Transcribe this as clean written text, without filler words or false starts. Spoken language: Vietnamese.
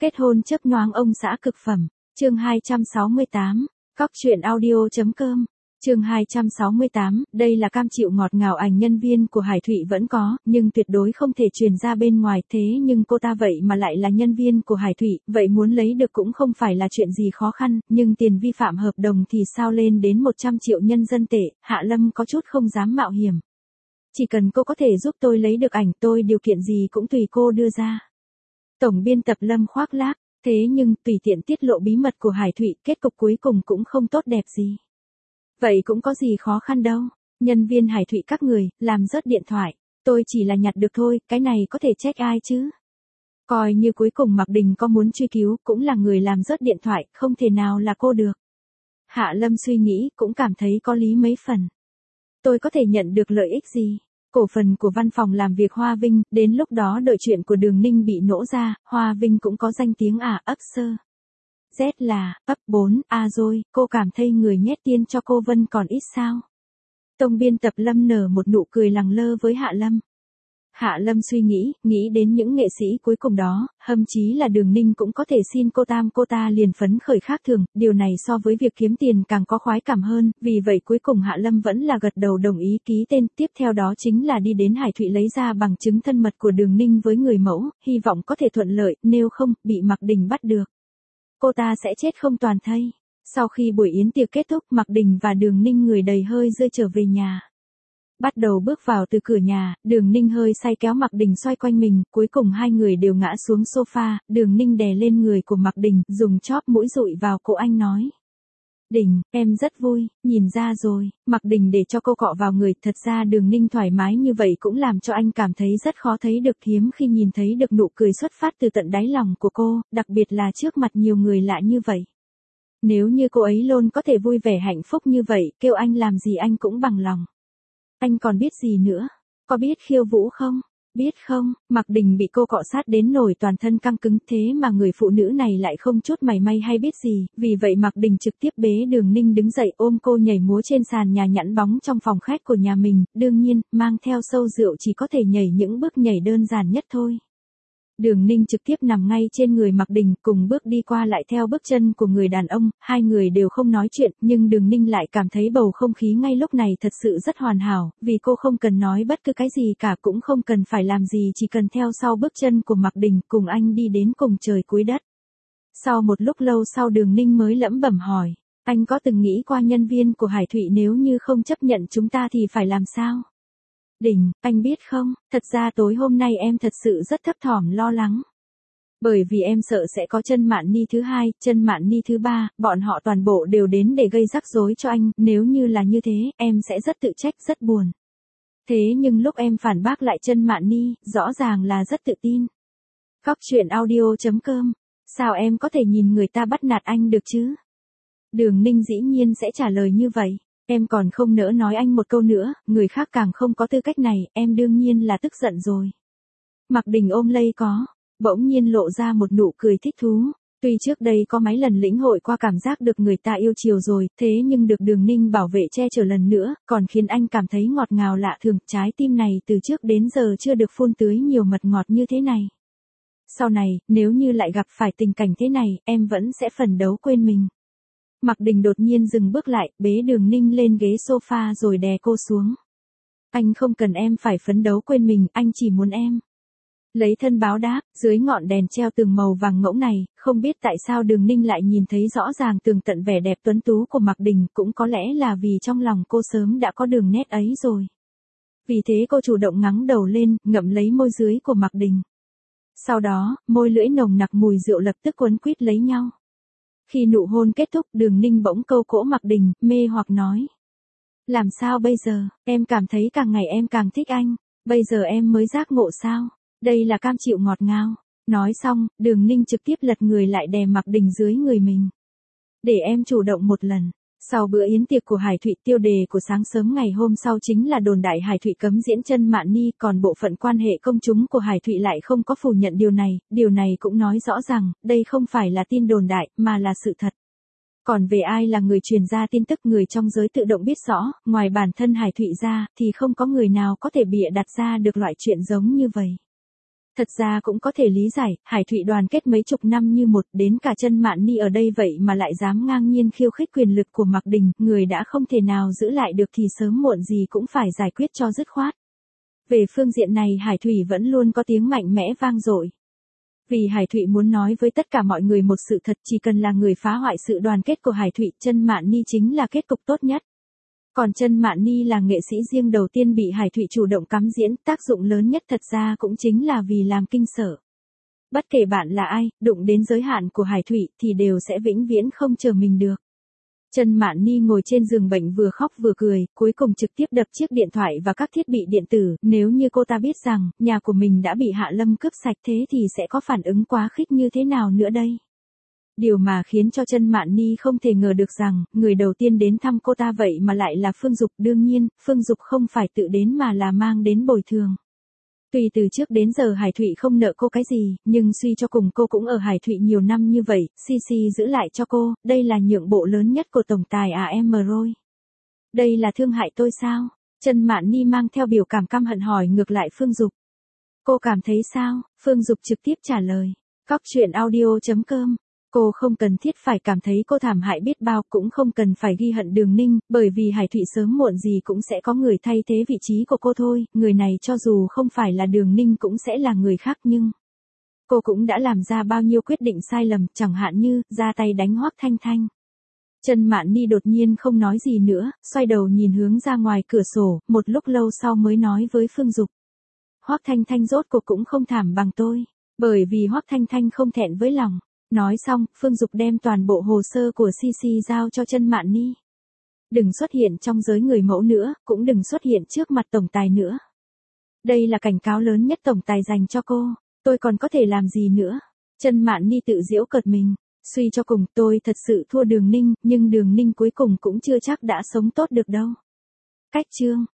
Kết hôn chớp nhoáng ông xã cực phẩm. Chương 268. Cóc truyện audio.com. Chương 268, đây là cam chịu ngọt ngào ảnh nhân viên của Hải Thụy vẫn có, nhưng tuyệt đối không thể truyền ra bên ngoài, thế nhưng cô ta vậy mà lại là nhân viên của Hải Thụy, vậy muốn lấy được cũng không phải là chuyện gì khó khăn, nhưng tiền vi phạm hợp đồng thì sao lên đến 100 triệu nhân dân tệ, Hạ Lâm có chút không dám mạo hiểm. Chỉ cần cô có thể giúp tôi lấy được ảnh, tôi điều kiện gì cũng tùy cô đưa ra. Tổng biên tập Lâm khoác lác, thế nhưng tùy tiện tiết lộ bí mật của Hải Thụy, kết cục cuối cùng cũng không tốt đẹp gì. Vậy cũng có gì khó khăn đâu, nhân viên Hải Thụy các người, làm rớt điện thoại, tôi chỉ là nhặt được thôi, cái này có thể trách ai chứ. Coi như cuối cùng Mạc Đình có muốn truy cứu, cũng là người làm rớt điện thoại, không thể nào là cô được. Hạ Lâm suy nghĩ, cũng cảm thấy có lý mấy phần. Tôi có thể nhận được lợi ích gì? Cổ phần của văn phòng làm việc Hoa Vinh, đến lúc đó đợi chuyện của Đường Ninh bị nổ ra, Hoa Vinh cũng có danh tiếng ấp sơ. Z là, ấp 4, rồi, cô cảm thấy người nhét tiền cho cô Vân còn ít sao? Tổng biên tập Lâm nở một nụ cười lẳng lơ với Hạ Lâm. Hạ Lâm suy nghĩ đến những nghệ sĩ cuối cùng đó, thậm chí là Đường Ninh cũng có thể xin cô ta liền phấn khởi khác thường, điều này so với việc kiếm tiền càng có khoái cảm hơn, vì vậy cuối cùng Hạ Lâm vẫn là gật đầu đồng ý ký tên, tiếp theo đó chính là đi đến Hải Thụy lấy ra bằng chứng thân mật của Đường Ninh với người mẫu, hy vọng có thể thuận lợi, nếu không, bị Mạc Đình bắt được. Cô ta sẽ chết không toàn thây. Sau khi buổi yến tiệc kết thúc, Mạc Đình và Đường Ninh người đầy hơi rơi trở về nhà. Bắt đầu bước vào từ cửa nhà, Đường Ninh hơi say kéo Mạc Đình xoay quanh mình, cuối cùng hai người đều ngã xuống sofa, Đường Ninh đè lên người của Mạc Đình, dùng chóp mũi dụi vào cổ anh nói. Đình, em rất vui, nhìn ra rồi, Mạc Đình để cho cô cọ vào người, thật ra Đường Ninh thoải mái như vậy cũng làm cho anh cảm thấy rất khó thấy được, hiếm khi nhìn thấy được nụ cười xuất phát từ tận đáy lòng của cô, đặc biệt là trước mặt nhiều người lạ như vậy. Nếu như cô ấy luôn có thể vui vẻ hạnh phúc như vậy, kêu anh làm gì anh cũng bằng lòng. Anh còn biết gì nữa? Có biết khiêu vũ không? Biết không? Mạc Đình bị cô cọ sát đến nổi toàn thân căng cứng, thế mà người phụ nữ này lại không chút mảy may hay biết gì, vì vậy Mạc Đình trực tiếp bế Đường Ninh đứng dậy ôm cô nhảy múa trên sàn nhà nhẵn bóng trong phòng khách của nhà mình, đương nhiên, mang theo sâu rượu chỉ có thể nhảy những bước nhảy đơn giản nhất thôi. Đường Ninh trực tiếp nằm ngay trên người Mạc Đình, cùng bước đi qua lại theo bước chân của người đàn ông, hai người đều không nói chuyện, nhưng Đường Ninh lại cảm thấy bầu không khí ngay lúc này thật sự rất hoàn hảo, vì cô không cần nói bất cứ cái gì cả, cũng không cần phải làm gì, chỉ cần theo sau bước chân của Mạc Đình, cùng anh đi đến cùng trời cuối đất. Sau một lúc lâu sau Đường Ninh mới lẩm bẩm hỏi, anh có từng nghĩ qua nhân viên của Hải Thụy nếu như không chấp nhận chúng ta thì phải làm sao? Đình, anh biết không, thật ra tối hôm nay em thật sự rất thấp thỏm lo lắng. Bởi vì em sợ sẽ có chân Mạn Ni thứ hai, chân Mạn Ni thứ ba, bọn họ toàn bộ đều đến để gây rắc rối cho anh, nếu như là như thế, em sẽ rất tự trách, rất buồn. Thế nhưng lúc em phản bác lại chân Mạn Ni, rõ ràng là rất tự tin. Cóc truyện audio.com, sao em có thể nhìn người ta bắt nạt anh được chứ? Đường Ninh dĩ nhiên sẽ trả lời như vậy. Em còn không nỡ nói anh một câu nữa, người khác càng không có tư cách này, em đương nhiên là tức giận rồi. Mạc Đình ôm lấy có, bỗng nhiên lộ ra một nụ cười thích thú. Tuy trước đây có mấy lần lĩnh hội qua cảm giác được người ta yêu chiều rồi, thế nhưng được Đường Ninh bảo vệ che chở lần nữa, còn khiến anh cảm thấy ngọt ngào lạ thường, trái tim này từ trước đến giờ chưa được phun tưới nhiều mật ngọt như thế này. Sau này, nếu như lại gặp phải tình cảnh thế này, em vẫn sẽ phấn đấu quên mình. Mạc Đình đột nhiên dừng bước lại, bế Đường Ninh lên ghế sofa rồi đè cô xuống. Anh không cần em phải phấn đấu quên mình, anh chỉ muốn em lấy thân báo đáp. Dưới ngọn đèn treo tường màu vàng ngỗng này, không biết tại sao Đường Ninh lại nhìn thấy rõ ràng tường tận vẻ đẹp tuấn tú của Mạc Đình, cũng có lẽ là vì trong lòng cô sớm đã có đường nét ấy rồi. Vì thế cô chủ động ngẩng đầu lên, ngậm lấy môi dưới của Mạc Đình. Sau đó, môi lưỡi nồng nặc mùi rượu lập tức quấn quýt lấy nhau. Khi nụ hôn kết thúc, Đường Ninh bỗng câu cổ Mạc Đình, mê hoặc nói. Làm sao bây giờ, em cảm thấy càng ngày em càng thích anh, bây giờ em mới giác ngộ sao, đây là cam chịu ngọt ngào. Nói xong, Đường Ninh trực tiếp lật người lại đè Mạc Đình dưới người mình. Để em chủ động một lần. Sau bữa yến tiệc của Hải Thụy, tiêu đề của sáng sớm ngày hôm sau chính là đồn đại Hải Thụy cấm diễn chân Mạn Ni, còn bộ phận quan hệ công chúng của Hải Thụy lại không có phủ nhận điều này cũng nói rõ rằng, đây không phải là tin đồn đại, mà là sự thật. Còn về ai là người truyền ra tin tức, người trong giới tự động biết rõ, ngoài bản thân Hải Thụy ra, thì không có người nào có thể bịa đặt ra được loại chuyện giống như vậy. Thật ra cũng có thể lý giải, Hải Thụy đoàn kết mấy chục năm như một, đến cả Chân Mạn Ni ở đây vậy mà lại dám ngang nhiên khiêu khích quyền lực của Mạc Đình, người đã không thể nào giữ lại được thì sớm muộn gì cũng phải giải quyết cho dứt khoát. Về phương diện này Hải Thụy vẫn luôn có tiếng mạnh mẽ vang dội. Vì Hải Thụy muốn nói với tất cả mọi người một sự thật, chỉ cần là người phá hoại sự đoàn kết của Hải Thụy, Chân Mạn Ni chính là kết cục tốt nhất. Còn Chân Mạn Ni là nghệ sĩ riêng đầu tiên bị Hải Thụy chủ động cắm diễn, tác dụng lớn nhất thật ra cũng chính là vì làm kinh sợ. Bất kể bạn là ai, đụng đến giới hạn của Hải Thụy thì đều sẽ vĩnh viễn không chờ mình được. Chân Mạn Ni ngồi trên giường bệnh vừa khóc vừa cười, cuối cùng trực tiếp đập chiếc điện thoại và các thiết bị điện tử, nếu như cô ta biết rằng, nhà của mình đã bị Hạ Lâm cướp sạch thế thì sẽ có phản ứng quá khích như thế nào nữa đây? Điều mà khiến cho Chân Mạn Ni không thể ngờ được rằng, người đầu tiên đến thăm cô ta vậy mà lại là Phương Dục, đương nhiên, Phương Dục không phải tự đến mà là mang đến bồi thường. Tuy từ trước đến giờ Hải Thụy không nợ cô cái gì, nhưng suy cho cùng cô cũng ở Hải Thụy nhiều năm như vậy, CC giữ lại cho cô, đây là nhượng bộ lớn nhất của tổng tài AM rồi. Đây là thương hại tôi sao? Chân Mạn Ni mang theo biểu cảm căm hận hỏi ngược lại Phương Dục. Cô cảm thấy sao? Phương Dục trực tiếp trả lời. Cóc truyện audio.com. Cô không cần thiết phải cảm thấy cô thảm hại biết bao, cũng không cần phải ghi hận Đường Ninh, bởi vì Hải Thụy sớm muộn gì cũng sẽ có người thay thế vị trí của cô thôi, người này cho dù không phải là Đường Ninh cũng sẽ là người khác nhưng... Cô cũng đã làm ra bao nhiêu quyết định sai lầm, chẳng hạn như, ra tay đánh Hoắc Thanh Thanh. Chân Mạn Ni đột nhiên không nói gì nữa, xoay đầu nhìn hướng ra ngoài cửa sổ, một lúc lâu sau mới nói với Phương Dục. Hoắc Thanh Thanh rốt cuộc cũng không thảm bằng tôi, bởi vì Hoắc Thanh Thanh không thẹn với lòng. Nói xong, Phương Dục đem toàn bộ hồ sơ của CC giao cho Chân Mạn Ni. Đừng xuất hiện trong giới người mẫu nữa, cũng đừng xuất hiện trước mặt tổng tài nữa. Đây là cảnh cáo lớn nhất tổng tài dành cho cô, tôi còn có thể làm gì nữa? Chân Mạn Ni tự giễu cợt mình, suy cho cùng tôi thật sự thua Đường Ninh, nhưng Đường Ninh cuối cùng cũng chưa chắc đã sống tốt được đâu. Cách chương